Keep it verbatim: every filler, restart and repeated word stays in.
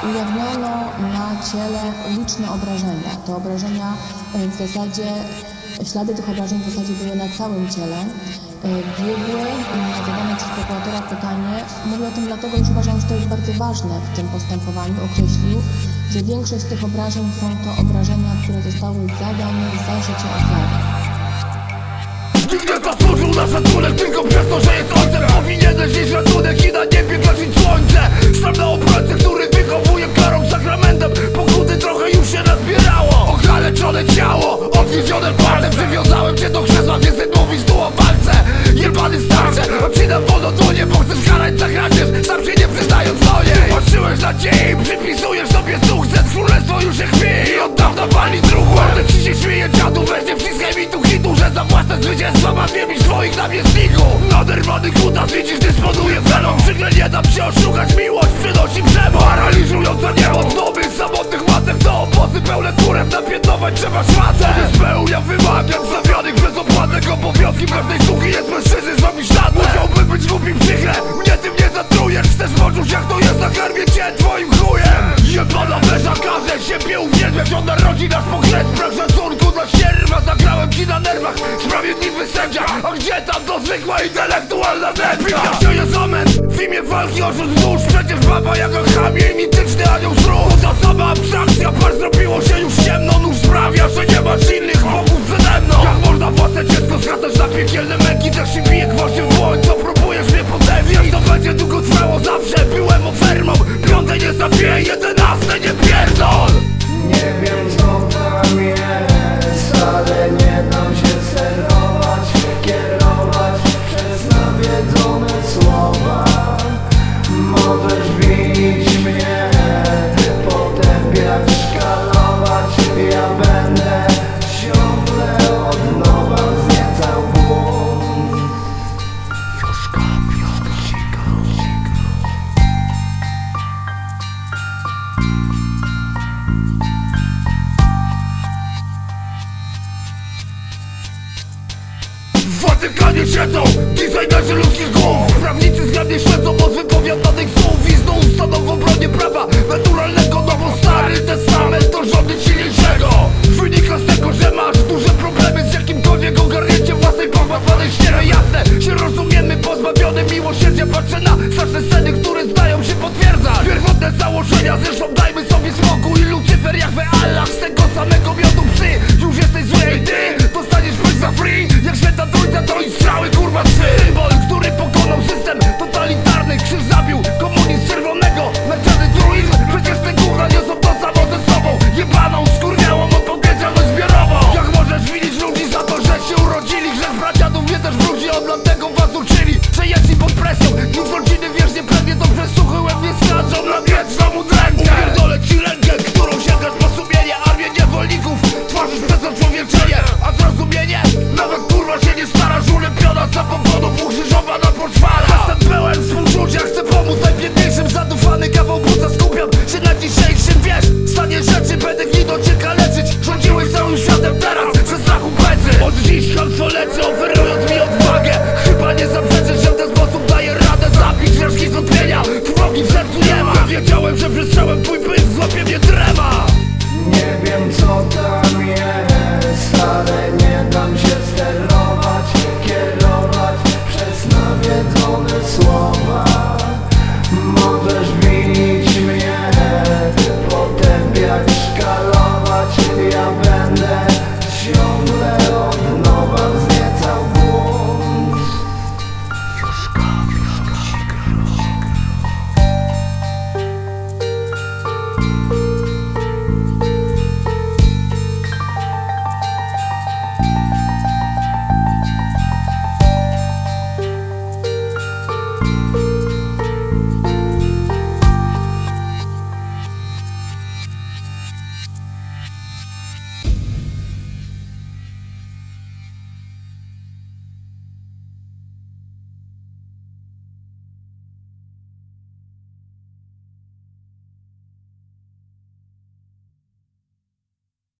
ujawniono na ciele liczne obrażenia. Te obrażenia w zasadzie, ślady tych obrażeń w zasadzie były na całym ciele. Biegły na zadane przez prokuratora pytanie, mówię o tym dlatego, że uważam, że to jest bardzo ważne w tym postępowaniu, określił, że większość z tych obrażeń są to obrażenia, które zostały zadane za życia ofiary. Nikt nie zasłużył na szacunek tylko przez to, że jest ojcem. Powinieneś nieść ratunek i na niebie gasić słońce. Staw na obrońcę, który wychowuje karą sakramentem. Pokuty trochę już się nazbierało. Okaleczone ciało, odwiedzione palcem. Przywiązałem cię do krzesła, więc ty mówisz tu o walce. Jebany starcze, odcinam wodotonie, bo chcesz karać za kradzież, sam się nie przyznając do niej. Patrzyłeś na dzień, przypisujesz sobie sukces. Królestwo już się chwi i od dawna wali druhu. Mordę ci się śmieje dziadu, weź nie wciskaj mi tu hitu, że za własne zwycięstwa ma wiemić twoich namiestników. Naderwany kutas, widzisz, dysponuje felą. Przykle nie dam się oszukać, miłość przynosi przemoc. Paraliżująca niemoc, nowych samotnych matek. Do obozy pełne kurew, napiętnować trzeba szmatę. Spełnia wymagań stawionych bez opłatek. Obowiązki pewnej suki jest mężczyzny zrobić szatę. Musiałby być głupim przykre, mnie tym nie zatrujesz. Chcesz poczuć jak to jest, nakarmię cię twoim chujem. Jebana węża, każdy siebie uwielbiać. Ona rodzi nasz pokres, brak szacunku dla sierwa. Zagrałem ci na nerwach, sprawiedliwy sędzia. A gdzie tam to zwykła intelektualna nerwia? To jest zamęt, w imię walki o rzut dusz. Przecież baba jak chamie i mityczny anioł zrób. To ta sama abstrakcja, par zrobiło się już ciemno. Nóż sprawia, że nie masz innych wokół przede mną. Jak można własne dziecko skazać na piekielne męki? Też się bije gwoździem w dłoń, co próbujesz mnie podewniać. To będzie długo trwało, zawsze byłem ofermą. Piąte nie zabiję, jedenaste nie pierdol. Nie wiem co tam jest, ale nie dam się sterować, kierować przez nawiedzone słowa. Możesz winić mnie, potępiać, szkalować. Ja będę ciągle od nowa zniecał błąd. Wioska, wioska, sika, sika. W Watykanie siedzą designerzy ludzkich głów. Prawnicy zgrabnie śledzą od wypowiadanych słów i znów staną w obronie prawa naturalnego. Nowo stary testament to rządy silniejszego. Wynika z tego, że masz duże problemy z jakimkolwiek ogarnięciem własnej pogmatwanej ściery. Jasne, się rozumiemy, pozbawiony miłosierdzia. Patrzę na straszne sceny, które zdają się potwierdzać pierwotne założenia. Zresztą dajmy sobie spokój. Lucyfer, Jahwe, Allah, z tego samego miodu psy. Już jesteś zły i ty dostaniesz pysk za free. Jak święta trójca to i strzały kurwa trzy. Symbol, który pokonał system totalitarny. Krzyż zabił komunizm czerwonego, narciany truizm. Przecież te gówna niosą to samo ze sobą. Jebaną, skurwiałą odpowiedzialność zbiorową. Jak możesz winić ludzi za to, że się urodzili? Że z braciadów mnie też wróci, od dlatego was uczyli. Że jeśli pod presją, już rodziny wiecznie pewnie dobrze suchy łeb nie skaczą na wieczną udrękę. Upierdolę ci rękę, którą sięgasz po sumienie. Armię niewolników tworzysz przez oczłowieczenie. A zrozumienie? Nawet kurwa się nie starasz. Ulepiona za pogodów, ukrzyżowana poczwara. Jestem pełen współczucia, chcę pomóc najbiedniejszym. Zadufany kawał buca, skupiam się na dzisiejszym. Wiesz, stanie rzeczy, będę ginął cię kaleczyć. Rządziłeś całym światem teraz, przez strachu beczy. Od dziś kalco lecę, oferuję